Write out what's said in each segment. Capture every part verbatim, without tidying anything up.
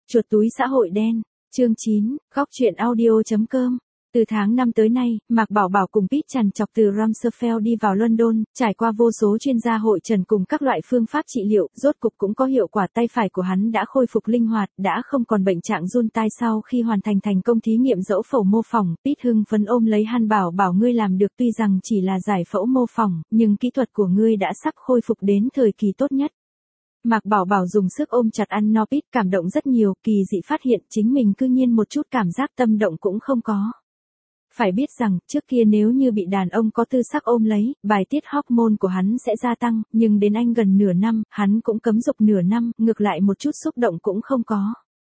Chuột túi xã hội đen, chương chín, góc truyện audio chấm com. Từ tháng năm tới nay, Mạc Bảo Bảo cùng Pete trằn trọc từ Ramsfeld đi vào London, trải qua vô số chuyên gia hội trần cùng các loại phương pháp trị liệu, rốt cục cũng có hiệu quả, tay phải của hắn đã khôi phục linh hoạt, đã không còn bệnh trạng run tai sau khi hoàn thành thành công thí nghiệm dẫu phẫu mô phỏng. Pete hưng phấn ôm lấy hắn bảo bảo ngươi làm được, tuy rằng chỉ là giải phẫu mô phỏng, nhưng kỹ thuật của ngươi đã sắp khôi phục đến thời kỳ tốt nhất. Mạc Bảo Bảo dùng sức ôm chặt ăn no. Pete cảm động rất nhiều, kỳ dị phát hiện chính mình cư nhiên một chút cảm giác tâm động cũng không có. Phải biết rằng, trước kia nếu như bị đàn ông có tư sắc ôm lấy, bài tiết hormone của hắn sẽ gia tăng, nhưng đến anh gần nửa năm, hắn cũng cấm dục nửa năm, ngược lại một chút xúc động cũng không có.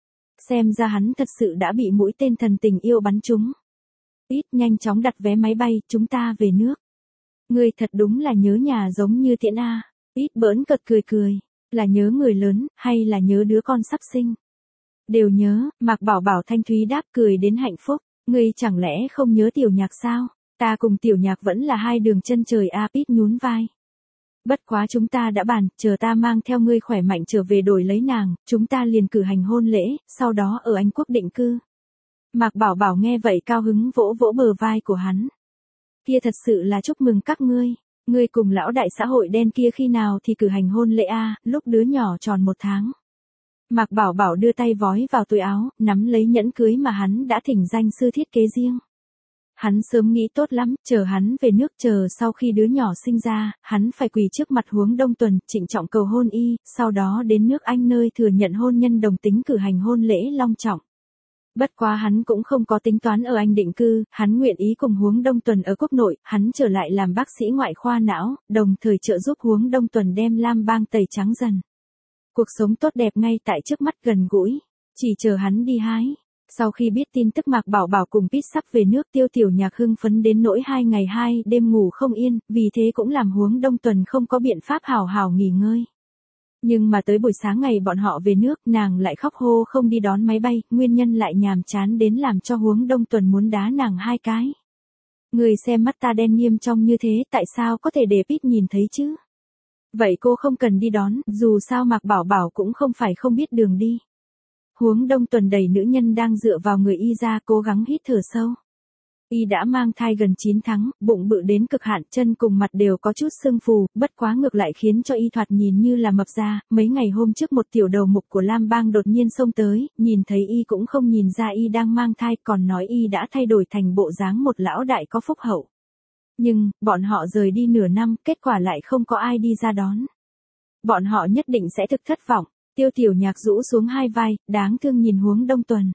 Xem ra hắn thật sự đã bị mũi tên thần tình yêu bắn trúng. Pete nhanh chóng đặt vé máy bay, chúng ta về nước. Ngươi thật đúng là nhớ nhà giống như Tiễn A. Pete bỡn cợt cười cười, là nhớ người lớn, hay là nhớ đứa con sắp sinh? Đều nhớ, Mạc Bảo Bảo thanh thúy đáp, cười đến hạnh phúc. Ngươi chẳng lẽ không nhớ Tiểu Nhạc sao? Ta cùng Tiểu Nhạc vẫn là hai đường chân trời a. Pete nhún vai. Bất quá chúng ta đã bàn, chờ ta mang theo ngươi khỏe mạnh trở về đổi lấy nàng, chúng ta liền cử hành hôn lễ, sau đó ở Anh Quốc định cư. Mạc Bảo Bảo nghe vậy cao hứng vỗ vỗ bờ vai của hắn. Kia thật sự là chúc mừng các ngươi. Ngươi cùng lão đại xã hội đen kia khi nào thì cử hành hôn lễ a? Lúc đứa nhỏ tròn một tháng. Mạc Bảo Bảo đưa tay vói vào túi áo, nắm lấy nhẫn cưới mà hắn đã thỉnh danh sư thiết kế riêng. Hắn sớm nghĩ tốt lắm, chờ hắn về nước, chờ sau khi đứa nhỏ sinh ra, hắn phải quỳ trước mặt Huống Đông Tuần, trịnh trọng cầu hôn y, sau đó đến nước Anh nơi thừa nhận hôn nhân đồng tính cử hành hôn lễ long trọng. Bất quá hắn cũng không có tính toán ở Anh định cư, hắn nguyện ý cùng Huống Đông Tuần ở quốc nội, hắn trở lại làm bác sĩ ngoại khoa não, đồng thời trợ giúp Huống Đông Tuần đem Lam Bang tẩy trắng dần. Cuộc sống tốt đẹp ngay tại trước mắt, gần gũi, chỉ chờ hắn đi hái. Sau khi biết tin tức Mạc Bảo Bảo cùng Pete sắp về nước, Tiêu Tiểu Nhạc hưng phấn đến nỗi hai ngày hai đêm ngủ không yên, vì thế cũng làm Huống Đông Tuần không có biện pháp hào hào nghỉ ngơi. Nhưng mà tới buổi sáng ngày bọn họ về nước, nàng lại khóc hô không đi đón máy bay, nguyên nhân lại nhàm chán đến làm cho Huống Đông Tuần muốn đá nàng hai cái. Người xem mắt ta đen nghiêm trong như thế, tại sao có thể để Pete nhìn thấy chứ? Vậy cô không cần đi đón, dù sao Mạc Bảo Bảo cũng không phải không biết đường đi. Huống Đông Tuần đẩy nữ nhân đang dựa vào người y ra, cố gắng hít thở sâu. Y đã mang thai gần chín tháng, bụng bự đến cực hạn, chân cùng mặt đều có chút sưng phù, bất quá ngược lại khiến cho y thoạt nhìn như là mập ra. Mấy ngày hôm trước một tiểu đầu mục của Lam Bang đột nhiên xông tới, nhìn thấy y cũng không nhìn ra y đang mang thai, còn nói y đã thay đổi thành bộ dáng một lão đại có phúc hậu. Nhưng, bọn họ rời đi nửa năm, kết quả lại không có ai đi ra đón. Bọn họ nhất định sẽ thực thất vọng. Tiêu Tiểu Nhạc rũ xuống hai vai, đáng thương nhìn Huống Đông Tuần.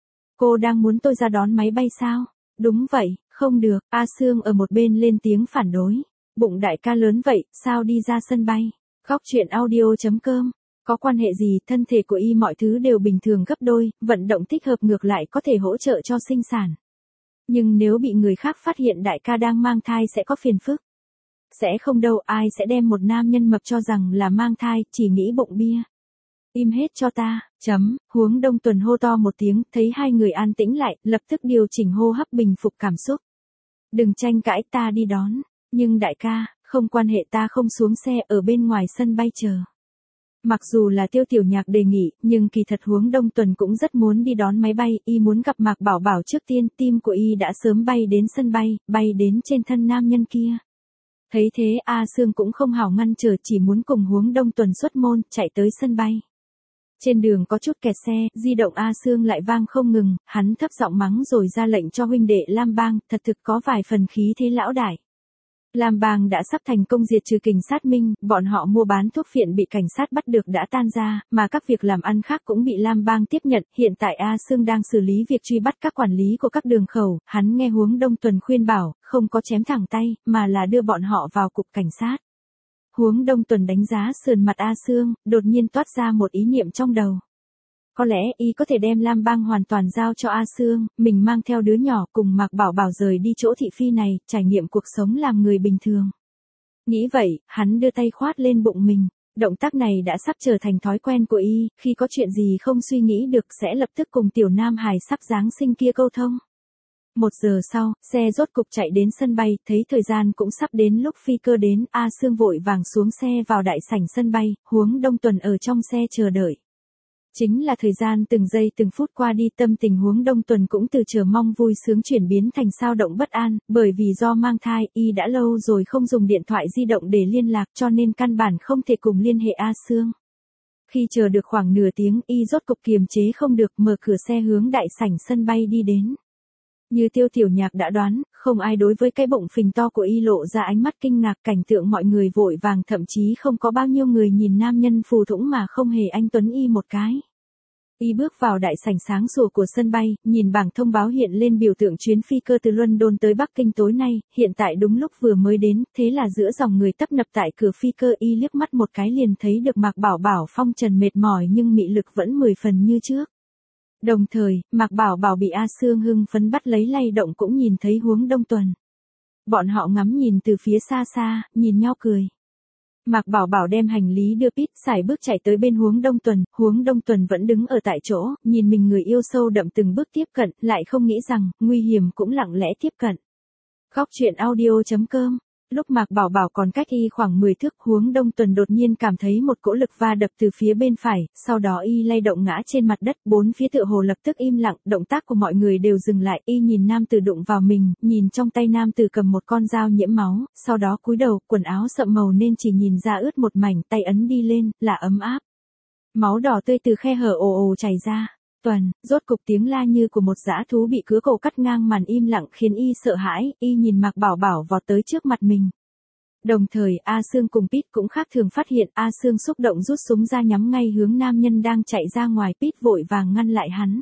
Cô đang muốn tôi ra đón máy bay sao? Đúng vậy, không được. A Sương ở một bên lên tiếng phản đối. Bụng đại ca lớn vậy, sao đi ra sân bay? Góc truyện audio chấm com. Có quan hệ gì, thân thể của y mọi thứ đều bình thường gấp đôi, vận động thích hợp ngược lại có thể hỗ trợ cho sinh sản. Nhưng nếu bị người khác phát hiện đại ca đang mang thai sẽ có phiền phức. Sẽ không đâu, ai sẽ đem một nam nhân mập cho rằng là mang thai, chỉ nghĩ bụng bia. Im hết cho ta, chấm, Huống Đông Tuần hô to một tiếng, thấy hai người an tĩnh lại, lập tức điều chỉnh hô hấp bình phục cảm xúc. Đừng tranh cãi, ta đi đón, nhưng đại ca, không quan hệ, ta không xuống xe, ở bên ngoài sân bay chờ. Mặc dù là Tiêu Tiểu Nhạc đề nghị, nhưng kỳ thật Huống Đông Tuần cũng rất muốn đi đón máy bay, y muốn gặp Mạc Bảo Bảo trước tiên, tim của y đã sớm bay đến sân bay, bay đến trên thân nam nhân kia. Thấy thế A Sương cũng không hảo ngăn trở, chỉ muốn cùng Huống Đông Tuần xuất môn, chạy tới sân bay. Trên đường có chút kẹt xe, di động A Sương lại vang không ngừng, hắn thấp giọng mắng rồi ra lệnh cho huynh đệ Lam Bang, thật thực có vài phần khí thế lão đại. Lam Bang đã sắp thành công diệt trừ kình sát minh, bọn họ mua bán thuốc phiện bị cảnh sát bắt được đã tan ra, mà các việc làm ăn khác cũng bị Lam Bang tiếp nhận, hiện tại A Sương đang xử lý việc truy bắt các quản lý của các đường khẩu, hắn nghe Huống Đông Tuần khuyên bảo, không có chém thẳng tay, mà là đưa bọn họ vào cục cảnh sát. Huống Đông Tuần đánh giá sườn mặt A Sương, đột nhiên toát ra một ý niệm trong đầu. Có lẽ y có thể đem Lam Bang hoàn toàn giao cho A Sương, mình mang theo đứa nhỏ cùng Mạc Bảo Bảo rời đi chỗ thị phi này, trải nghiệm cuộc sống làm người bình thường. Nghĩ vậy, hắn đưa tay khoát lên bụng mình. Động tác này đã sắp trở thành thói quen của y, khi có chuyện gì không suy nghĩ được sẽ lập tức cùng tiểu nam hài sắp Giáng sinh kia câu thông. Một giờ sau, xe rốt cục chạy đến sân bay, thấy thời gian cũng sắp đến lúc phi cơ đến, A Sương vội vàng xuống xe vào đại sảnh sân bay, Huống Đông Tuần ở trong xe chờ đợi. Chính là thời gian từng giây từng phút qua đi, tâm tình Huống Đông Tuần cũng từ chờ mong vui sướng chuyển biến thành xao động bất an, bởi vì do mang thai, y đã lâu rồi không dùng điện thoại di động để liên lạc cho nên căn bản không thể cùng liên hệ A Sương. Khi chờ được khoảng nửa tiếng, y rốt cục kiềm chế không được, mở cửa xe hướng đại sảnh sân bay đi đến. Như Tiêu Tiểu Nhạc đã đoán, không ai đối với cái bụng phình to của y lộ ra ánh mắt kinh ngạc, cảnh tượng mọi người vội vàng, thậm chí không có bao nhiêu người nhìn nam nhân phù thũng mà không hề anh tuấn y một cái. Y bước vào đại sảnh sáng sủa của sân bay, nhìn bảng thông báo hiện lên biểu tượng chuyến phi cơ từ London tới Bắc Kinh tối nay, hiện tại đúng lúc vừa mới đến, thế là giữa dòng người tấp nập tại cửa phi cơ, y liếc mắt một cái liền thấy được Mạc Bảo Bảo phong trần mệt mỏi nhưng mị lực vẫn mười phần như trước. Đồng thời, Mạc Bảo Bảo bị A Sương hưng phấn bắt lấy lay động cũng nhìn thấy Huống Đông Tuần. Bọn họ ngắm nhìn từ phía xa xa, nhìn nhau cười. Mạc Bảo Bảo đem hành lý đưa Pít, sải bước chạy tới bên Huống Đông Tuần, Huống Đông Tuần vẫn đứng ở tại chỗ, nhìn mình người yêu sâu đậm từng bước tiếp cận, lại không nghĩ rằng, nguy hiểm cũng lặng lẽ tiếp cận. Góc truyện audio chấm com. Lúc Mạc Bảo Bảo còn cách y khoảng mười thước, Huống Đông Tuần đột nhiên cảm thấy một cỗ lực va đập từ phía bên phải, sau đó y lay động ngã trên mặt đất, bốn phía tựa hồ lập tức im lặng, động tác của mọi người đều dừng lại, y nhìn nam tử đụng vào mình, nhìn trong tay nam tử cầm một con dao nhiễm máu, sau đó cúi đầu, quần áo sậm màu nên chỉ nhìn ra ướt một mảnh, tay ấn đi lên, là ấm áp. Máu đỏ tươi từ khe hở ồ ồ chảy ra. Tuần, rốt cục tiếng la như của một dã thú bị cứa cổ cắt ngang màn im lặng khiến y sợ hãi, y nhìn Mạc Bảo Bảo vọt tới trước mặt mình. Đồng thời, A Sương cùng Pít cũng khác thường phát hiện, A Sương xúc động rút súng ra nhắm ngay hướng nam nhân đang chạy ra ngoài, Pít vội vàng ngăn lại hắn.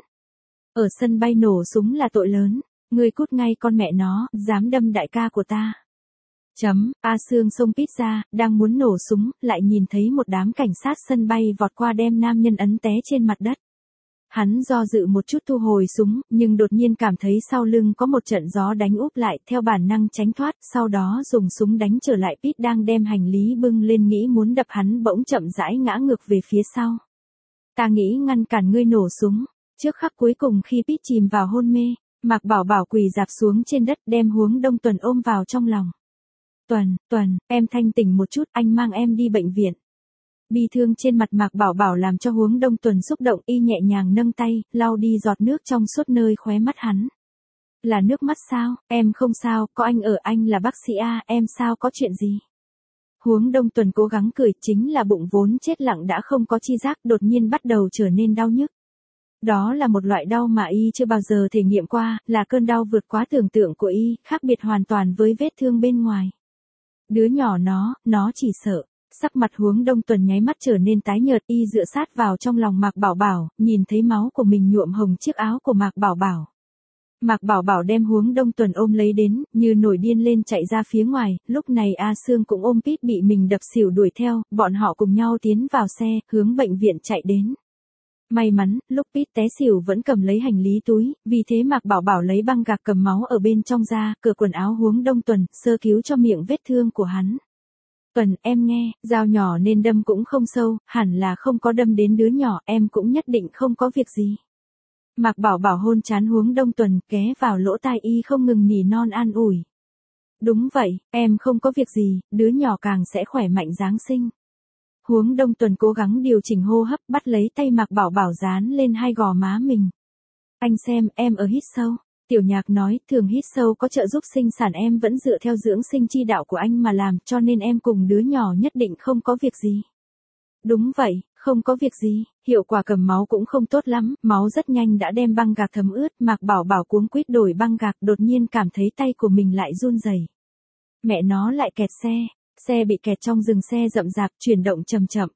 Ở sân bay nổ súng là tội lớn, ngươi cút ngay con mẹ nó, dám đâm đại ca của ta. Chấm, A Sương xông Pít ra, đang muốn nổ súng, lại nhìn thấy một đám cảnh sát sân bay vọt qua đem nam nhân ấn té trên mặt đất. Hắn do dự một chút thu hồi súng, nhưng đột nhiên cảm thấy sau lưng có một trận gió đánh úp lại, theo bản năng tránh thoát, sau đó dùng súng đánh trở lại. Pít đang đem hành lý bưng lên nghĩ muốn đập hắn bỗng chậm rãi ngã ngược về phía sau. Ta nghĩ ngăn cản ngươi nổ súng. Trước khắc cuối cùng khi Pít chìm vào hôn mê, Mạc Bảo Bảo quỳ rạp xuống trên đất đem Huống Đông Tuần ôm vào trong lòng. Tuần, Tuần, em thanh tỉnh một chút, anh mang em đi bệnh viện. Bi thương trên mặt Mạc Bảo Bảo làm cho Huống Đông Tuần xúc động, y nhẹ nhàng nâng tay, lau đi giọt nước trong suốt nơi khóe mắt hắn. Là nước mắt sao, em không sao, có anh ở, anh là bác sĩ A, em sao có chuyện gì. Huống Đông Tuần cố gắng cười, chính là bụng vốn chết lặng đã không có chi giác, đột nhiên bắt đầu trở nên đau nhức. Đó là một loại đau mà y chưa bao giờ thể nghiệm qua, là cơn đau vượt quá tưởng tượng của y, khác biệt hoàn toàn với vết thương bên ngoài. Đứa nhỏ nó, nó chỉ sợ. Sắc mặt Huống Đông Tuần nháy mắt trở nên tái nhợt, y dựa sát vào trong lòng Mạc Bảo Bảo, nhìn thấy máu của mình nhuộm hồng chiếc áo của Mạc Bảo Bảo. Mạc Bảo Bảo đem Huống Đông Tuần ôm lấy đến, như nổi điên lên chạy ra phía ngoài, lúc này A Sương cũng ôm Pít bị mình đập xỉu đuổi theo, bọn họ cùng nhau tiến vào xe, hướng bệnh viện chạy đến. May mắn, lúc Pít té xỉu vẫn cầm lấy hành lý túi, vì thế Mạc Bảo Bảo lấy băng gạc cầm máu ở bên trong ra, cởi quần áo Huống Đông Tuần, sơ cứu cho miệng vết thương của hắn. Tuần, em nghe, dao nhỏ nên đâm cũng không sâu, hẳn là không có đâm đến đứa nhỏ, em cũng nhất định không có việc gì. Mạc Bảo Bảo hôn trán Huống Đông Tuần, ghé vào lỗ tai y không ngừng nỉ non an ủi. Đúng vậy, em không có việc gì, đứa nhỏ càng sẽ khỏe mạnh Giáng sinh. Huống Đông Tuần cố gắng điều chỉnh hô hấp, bắt lấy tay Mạc Bảo Bảo dán lên hai gò má mình. Anh xem, em ở hít sâu. Tiểu Nhạc nói, thường hít sâu có trợ giúp sinh sản, em vẫn dựa theo dưỡng sinh chi đạo của anh mà làm, cho nên em cùng đứa nhỏ nhất định không có việc gì. Đúng vậy, không có việc gì, hiệu quả cầm máu cũng không tốt lắm, máu rất nhanh đã đem băng gạc thấm ướt, Mạc Bảo Bảo cuống quýt đổi băng gạc, đột nhiên cảm thấy tay của mình lại run rẩy. Mẹ nó lại kẹt xe, xe bị kẹt trong rừng xe rậm rạp, chuyển động chậm chậm.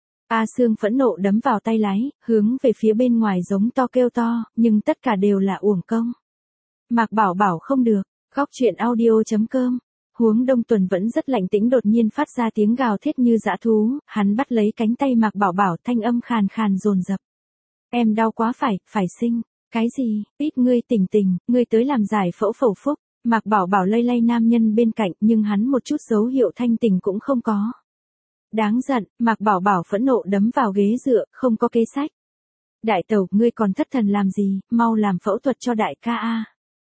A Sương phẫn nộ đấm vào tay lái, hướng về phía bên ngoài giống to kêu to, nhưng tất cả đều là uổng công. Mạc Bảo Bảo không được, góc truyện audio chấm com. Huống Đông Tuần vẫn rất lạnh tĩnh, đột nhiên phát ra tiếng gào thét như dã thú, hắn bắt lấy cánh tay Mạc Bảo Bảo, thanh âm khàn khàn dồn dập. Em đau quá phải, phải sinh. Cái gì, Pít ngươi tỉnh tỉnh, ngươi tới làm giải phẫu phẫu phúc. Mạc Bảo Bảo lay lay nam nhân bên cạnh, nhưng hắn một chút dấu hiệu thanh tỉnh cũng không có. Đáng giận, Mạc Bảo Bảo phẫn nộ đấm vào ghế dựa, không có kế sách. Đại tẩu, ngươi còn thất thần làm gì, mau làm phẫu thuật cho đại ca A.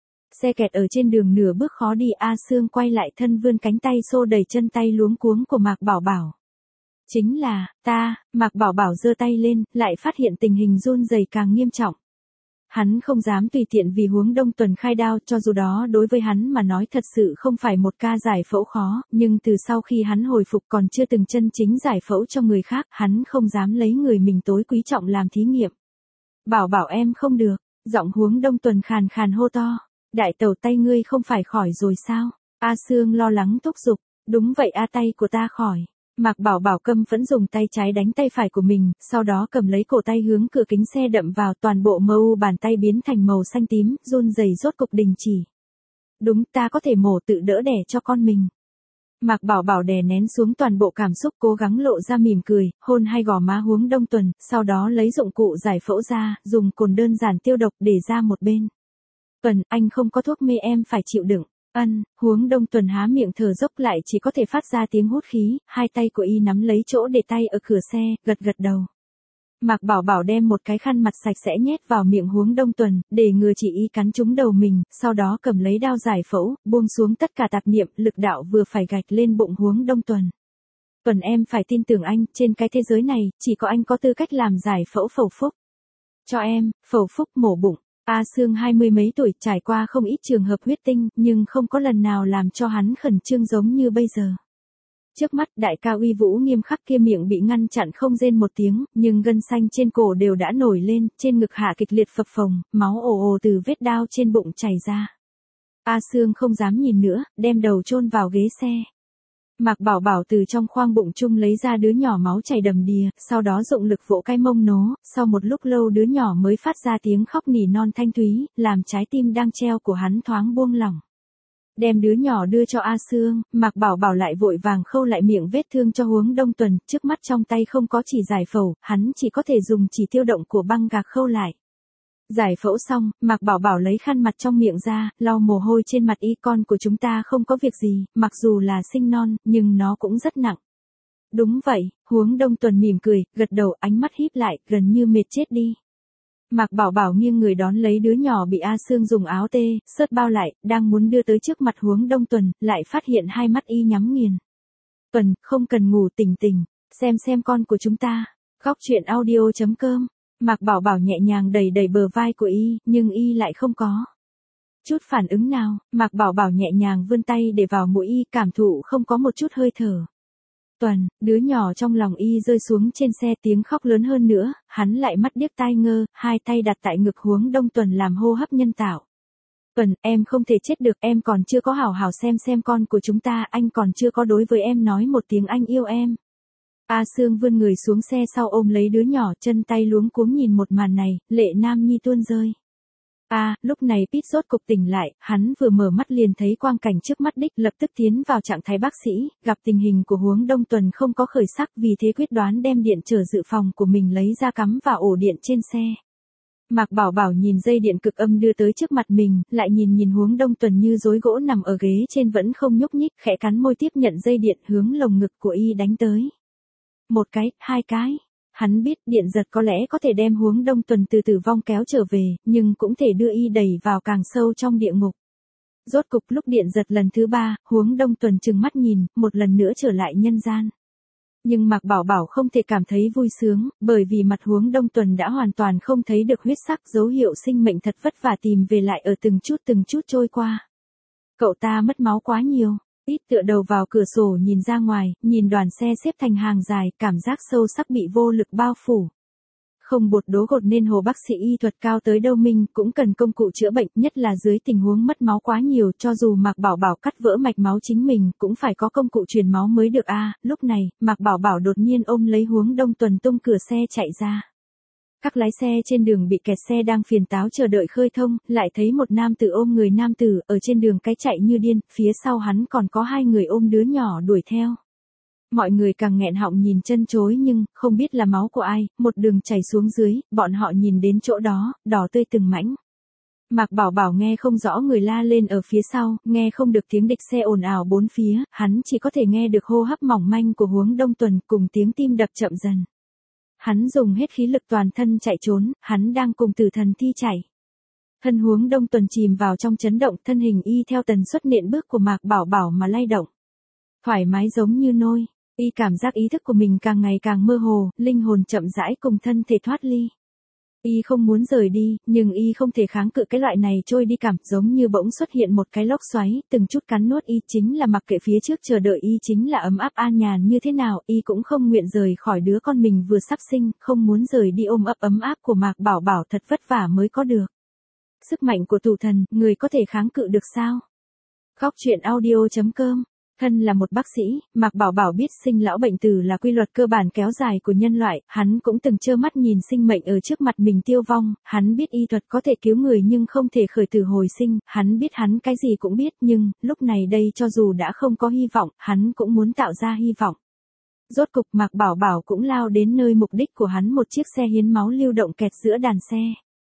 Xe kẹt ở trên đường nửa bước khó đi, A Sương quay lại thân vươn cánh tay xô đẩy chân tay luống cuống của Mạc Bảo Bảo. Chính là, ta, Mạc Bảo Bảo giơ tay lên, lại phát hiện tình hình run rẩy càng nghiêm trọng. Hắn không dám tùy tiện vì Huống Đông Tuần khai đao, cho dù đó đối với hắn mà nói thật sự không phải một ca giải phẫu khó, nhưng từ sau khi hắn hồi phục còn chưa từng chân chính giải phẫu cho người khác, hắn không dám lấy người mình tối quý trọng làm thí nghiệm. Bảo Bảo em không được, giọng Huống Đông Tuần khàn khàn hô to. Đại tẩu tay ngươi không phải khỏi rồi sao? A Sương lo lắng thúc giục. Đúng vậy a, tay của ta khỏi. Mạc Bảo Bảo căm phẫn dùng tay trái đánh tay phải của mình, sau đó cầm lấy cổ tay hướng cửa kính xe đậm vào, toàn bộ mờ u bàn tay biến thành màu xanh tím, run rẩy rốt cục đình chỉ. Đúng, ta có thể mổ tự đỡ đẻ cho con mình. Mạc Bảo Bảo đè nén xuống toàn bộ cảm xúc, cố gắng lộ ra mỉm cười, hôn hai gò má Huống Đông Tuần, sau đó lấy dụng cụ giải phẫu ra, dùng cồn đơn giản tiêu độc để ra một bên. Tuần, anh không có thuốc mê em phải chịu đựng. Ân, Huống Đông Tuần há miệng thở dốc lại chỉ có thể phát ra tiếng hút khí, hai tay của y nắm lấy chỗ để tay ở cửa xe, gật gật đầu. Mạc Bảo Bảo đem một cái khăn mặt sạch sẽ nhét vào miệng Huống Đông Tuần, để ngừa chỉ y cắn trúng đầu mình, sau đó cầm lấy đao giải phẫu, buông xuống tất cả tạp niệm, lực đạo vừa phải gạch lên bụng Huống Đông Tuần. Tuần em phải tin tưởng anh, trên cái thế giới này, chỉ có anh có tư cách làm giải phẫu phẫu phúc. Cho em, phẫu phúc mổ bụng. A Sương hai mươi mấy tuổi, trải qua không ít trường hợp huyết tinh, nhưng không có lần nào làm cho hắn khẩn trương giống như bây giờ. Trước mắt đại ca uy vũ nghiêm khắc kia miệng bị ngăn chặn không rên một tiếng, nhưng gân xanh trên cổ đều đã nổi lên, trên ngực hạ kịch liệt phập phồng, máu ồ ồ từ vết đao trên bụng chảy ra. A Sương không dám nhìn nữa, đem đầu chôn vào ghế xe. Mạc Bảo Bảo từ trong khoang bụng chung lấy ra đứa nhỏ máu chảy đầm đìa, sau đó dụng lực vỗ cái mông nó, sau một lúc lâu đứa nhỏ mới phát ra tiếng khóc nỉ non thanh thúy, làm trái tim đang treo của hắn thoáng buông lỏng. Đem đứa nhỏ đưa cho A Sương, Mạc Bảo Bảo lại vội vàng khâu lại miệng vết thương cho Huống Đông Tuần, trước mắt trong tay không có chỉ giải phẫu, hắn chỉ có thể dùng chỉ tiêu động của băng gạc khâu lại. Giải phẫu xong, Mạc Bảo Bảo lấy khăn mặt trong miệng ra, lau mồ hôi trên mặt y, con của chúng ta không có việc gì, mặc dù là sinh non, nhưng nó cũng rất nặng. Đúng vậy, Huống Đông Tuần mỉm cười, gật đầu, ánh mắt híp lại, gần như mệt chết đi. Mạc Bảo Bảo nghiêng người đón lấy đứa nhỏ bị A Sương dùng áo tê, sớt bao lại, đang muốn đưa tới trước mặt Huống Đông Tuần, lại phát hiện hai mắt y nhắm nghiền. Tuần, không cần ngủ, tỉnh tỉnh, xem xem con của chúng ta. Góc truyện audio chấm com. Mạc Bảo Bảo nhẹ nhàng đẩy đẩy bờ vai của y, nhưng y lại không có chút phản ứng nào. Mạc Bảo Bảo nhẹ nhàng vươn tay để vào mũi y, cảm thụ không có một chút hơi thở. Tuần, đứa nhỏ trong lòng y rơi xuống trên xe, tiếng khóc lớn hơn nữa, hắn lại mắt điếc tai ngơ, hai tay đặt tại ngực Huống Đông Tuần làm hô hấp nhân tạo. Tuần, em không thể chết được, em còn chưa có hảo hảo xem xem con của chúng ta, anh còn chưa có đối với em nói một tiếng anh yêu em. A Sương vươn người xuống xe sau ôm lấy đứa nhỏ, chân tay luống cuống nhìn một màn này, lệ nam nhi tuôn rơi. A, à, lúc này Pete rốt cục tỉnh lại, hắn vừa mở mắt liền thấy quang cảnh trước mắt đích, lập tức tiến vào trạng thái bác sĩ, gặp tình hình của Huống Đông Tuần không có khởi sắc, vì thế quyết đoán đem điện trở dự phòng của mình lấy ra cắm vào ổ điện trên xe. Mạc Bảo Bảo nhìn dây điện cực âm đưa tới trước mặt mình, lại nhìn nhìn Huống Đông Tuần như rối gỗ nằm ở ghế trên vẫn không nhúc nhích, khẽ cắn môi tiếp nhận dây điện hướng lồng ngực của y đánh tới. Một cái, hai cái. Hắn biết điện giật có lẽ có thể đem Huống Đông Tuần từ tử vong kéo trở về, nhưng cũng thể đưa y đẩy vào càng sâu trong địa ngục. Rốt cục lúc điện giật lần thứ ba, Huống Đông Tuần trừng mắt nhìn, một lần nữa trở lại nhân gian. Nhưng Mạc Bảo Bảo không thể cảm thấy vui sướng, bởi vì mặt Huống Đông Tuần đã hoàn toàn không thấy được huyết sắc, dấu hiệu sinh mệnh thật vất vả tìm về lại ở từng chút từng chút trôi qua. Cậu ta mất máu quá nhiều. Ít tựa đầu vào cửa sổ nhìn ra ngoài, nhìn đoàn xe xếp thành hàng dài, cảm giác sâu sắc bị vô lực bao phủ. Không bột đố gột nên hồ bác sĩ y thuật cao tới đâu mình cũng cần công cụ chữa bệnh, nhất là dưới tình huống mất máu quá nhiều, cho dù Mạc Bảo Bảo cắt vỡ mạch máu chính mình cũng phải có công cụ truyền máu mới được a. À, lúc này, Mạc Bảo Bảo đột nhiên ôm lấy Huống Đông Tuần tung cửa xe chạy ra. Các lái xe trên đường bị kẹt xe đang phiền táo chờ đợi khơi thông, lại thấy một nam tử ôm người nam tử ở trên đường cái chạy như điên, phía sau hắn còn có hai người ôm đứa nhỏ đuổi theo. Mọi người càng nghẹn họng nhìn chân chối nhưng, không biết là máu của ai, một đường chảy xuống dưới, bọn họ nhìn đến chỗ đó, đỏ tươi từng mảnh. Mạc Bảo Bảo nghe không rõ người la lên ở phía sau, nghe không được tiếng địch xe ồn ào bốn phía, hắn chỉ có thể nghe được hô hấp mỏng manh của Huống Đông Tuần cùng tiếng tim đập chậm dần. Hắn dùng hết khí lực toàn thân chạy trốn, hắn đang cùng tử thần thi chạy. Thân Huống Đông Tuần chìm vào trong chấn động, thân hình y theo tần suất nện bước của Mạc Bảo Bảo mà lay động. Thoải mái giống như nôi. Y cảm giác ý thức của mình càng ngày càng mơ hồ, linh hồn chậm rãi cùng thân thể thoát ly. Y không muốn rời đi, nhưng Y không thể kháng cự cái loại này trôi đi cảm, giống như bỗng xuất hiện một cái lốc xoáy, từng chút cắn nuốt Y, chính là mặc kệ phía trước chờ đợi Y chính là ấm áp an nhàn như thế nào, Y cũng không nguyện rời khỏi đứa con mình vừa sắp sinh, không muốn rời đi ôm ấp ấm áp của Mạc Bảo Bảo thật vất vả mới có được. Sức mạnh của tù thần, người có thể kháng cự được sao? Khóc chuyện audio chấm com. Thân là một bác sĩ, Mạc Bảo Bảo biết sinh lão bệnh tử là quy luật cơ bản kéo dài của nhân loại, hắn cũng từng trơ mắt nhìn sinh mệnh ở trước mặt mình tiêu vong, hắn biết y thuật có thể cứu người nhưng không thể khởi tử hồi sinh, hắn biết hắn cái gì cũng biết nhưng, lúc này đây cho dù đã không có hy vọng, hắn cũng muốn tạo ra hy vọng. Rốt cục Mạc Bảo Bảo cũng lao đến nơi mục đích của hắn, một chiếc xe hiến máu lưu động kẹt giữa đàn xe.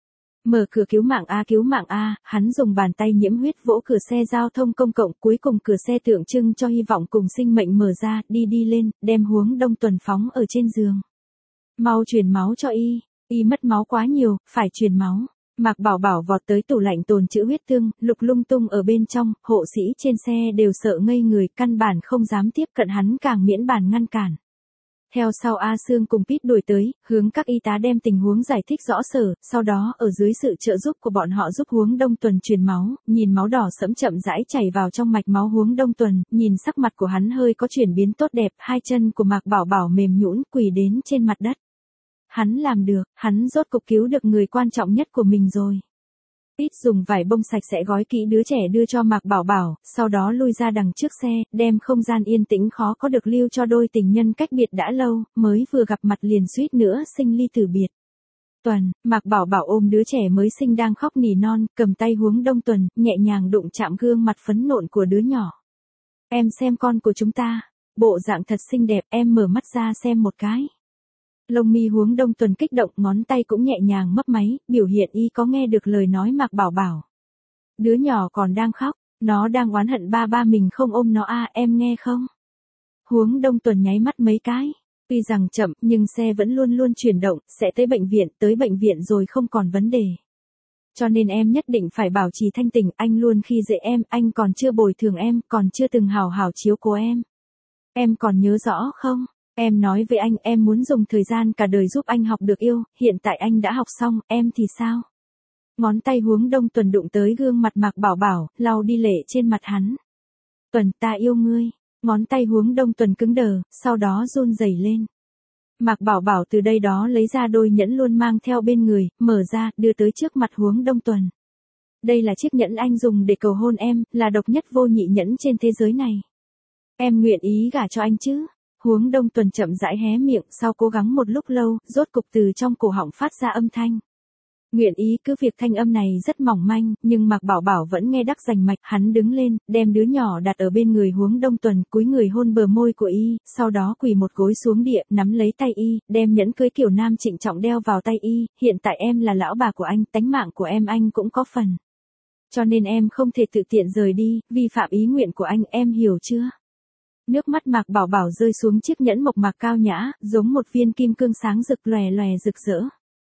Mở cửa cứu mạng A cứu mạng A, hắn dùng bàn tay nhiễm huyết vỗ cửa xe giao thông công cộng, cuối cùng cửa xe tượng trưng cho hy vọng cùng sinh mệnh mở ra, đi đi lên, đem Huống Đông Tuần phóng ở trên giường. Mau truyền máu cho y, y mất máu quá nhiều, phải truyền máu. Mạc Bảo Bảo vọt tới tủ lạnh tồn trữ huyết tương, lục lung tung ở bên trong, hộ sĩ trên xe đều sợ ngây người, căn bản không dám tiếp cận hắn, càng miễn bàn ngăn cản. Theo sau A Sương cùng Pete đuổi tới, hướng các y tá đem tình huống giải thích rõ sở, sau đó ở dưới sự trợ giúp của bọn họ giúp Huống Đông Tuần truyền máu, nhìn máu đỏ sẫm chậm rãi chảy vào trong mạch máu Huống Đông Tuần, nhìn sắc mặt của hắn hơi có chuyển biến tốt đẹp, hai chân của Mạc Bảo Bảo mềm nhũn quỳ đến trên mặt đất. Hắn làm được, hắn rốt cục cứu được người quan trọng nhất của mình rồi. Pete dùng vải bông sạch sẽ gói kỹ đứa trẻ đưa cho Mạc Bảo Bảo, sau đó lui ra đằng trước xe, đem không gian yên tĩnh khó có được lưu cho đôi tình nhân cách biệt đã lâu, mới vừa gặp mặt liền suýt nữa sinh ly tử biệt. Tuần, Mạc Bảo Bảo ôm đứa trẻ mới sinh đang khóc nỉ non, cầm tay Huống Đông Tuần, nhẹ nhàng đụng chạm gương mặt phấn nộn của đứa nhỏ. Em xem con của chúng ta, bộ dạng thật xinh đẹp, em mở mắt ra xem một cái. Lông mi Huống Đông Tuần kích động, ngón tay cũng nhẹ nhàng mấp máy, biểu hiện y có nghe được lời nói Mạc Bảo Bảo. Đứa nhỏ còn đang khóc, nó đang oán hận ba ba mình không ôm nó a, em nghe không? Huống Đông Tuần nháy mắt mấy cái, tuy rằng chậm nhưng xe vẫn luôn luôn chuyển động, sẽ tới bệnh viện, tới bệnh viện rồi không còn vấn đề. Cho nên em nhất định phải bảo trì thanh tỉnh, anh luôn khi dễ em, anh còn chưa bồi thường em, còn chưa từng hào hào chiếu cố em. Em còn nhớ rõ không? Em nói với anh em muốn dùng thời gian cả đời giúp anh học được yêu, hiện tại anh đã học xong, em thì sao? Ngón tay Huống Đông Tuần đụng tới gương mặt Mạc Bảo Bảo, lau đi lệ trên mặt hắn. Tuần, ta yêu ngươi. Ngón tay Huống Đông Tuần cứng đờ, sau đó run rẩy lên. Mạc Bảo Bảo từ đây đó lấy ra đôi nhẫn luôn mang theo bên người, mở ra, đưa tới trước mặt Huống Đông Tuần. Đây là chiếc nhẫn anh dùng để cầu hôn em, là độc nhất vô nhị nhẫn trên thế giới này. Em nguyện ý gả cho anh chứ? Huống Đông Tuần chậm rãi hé miệng, sau cố gắng một lúc lâu, rốt cục từ trong cổ họng phát ra âm thanh. Nguyện ý, cứ việc thanh âm này rất mỏng manh, nhưng Mạc Bảo Bảo vẫn nghe đắc rành mạch, hắn đứng lên, đem đứa nhỏ đặt ở bên người Huống Đông Tuần, cúi người hôn bờ môi của y, sau đó quỳ một gối xuống địa, nắm lấy tay y, đem nhẫn cưới kiểu nam trịnh trọng đeo vào tay y, hiện tại em là lão bà của anh, tánh mạng của em anh cũng có phần. Cho nên em không thể tự tiện rời đi, vi phạm ý nguyện của anh, em hiểu chưa? Nước mắt Mạc Bảo Bảo rơi xuống chiếc nhẫn mộc mạc cao nhã, giống một viên kim cương sáng rực lòe lòe rực rỡ.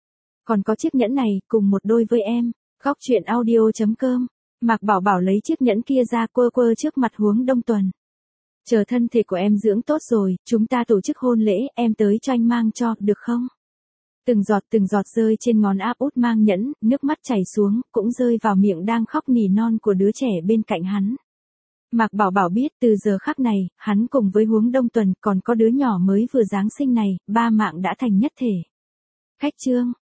Còn có chiếc nhẫn này, cùng một đôi với em. Khóc chuyện audio chấm com. Mạc Bảo Bảo lấy chiếc nhẫn kia ra quơ quơ trước mặt Huống Đông Tuần. Chờ thân thể của em dưỡng tốt rồi, chúng ta tổ chức hôn lễ, em tới cho anh mang cho, được không? Từng giọt từng giọt rơi trên ngón áp út mang nhẫn, nước mắt chảy xuống, cũng rơi vào miệng đang khóc nỉ non của đứa trẻ bên cạnh hắn. Mạc Bảo Bảo biết từ giờ khắc này, hắn cùng với Huống Đông Tuần còn có đứa nhỏ mới vừa giáng sinh này, ba mạng đã thành nhất thể. Khách trương.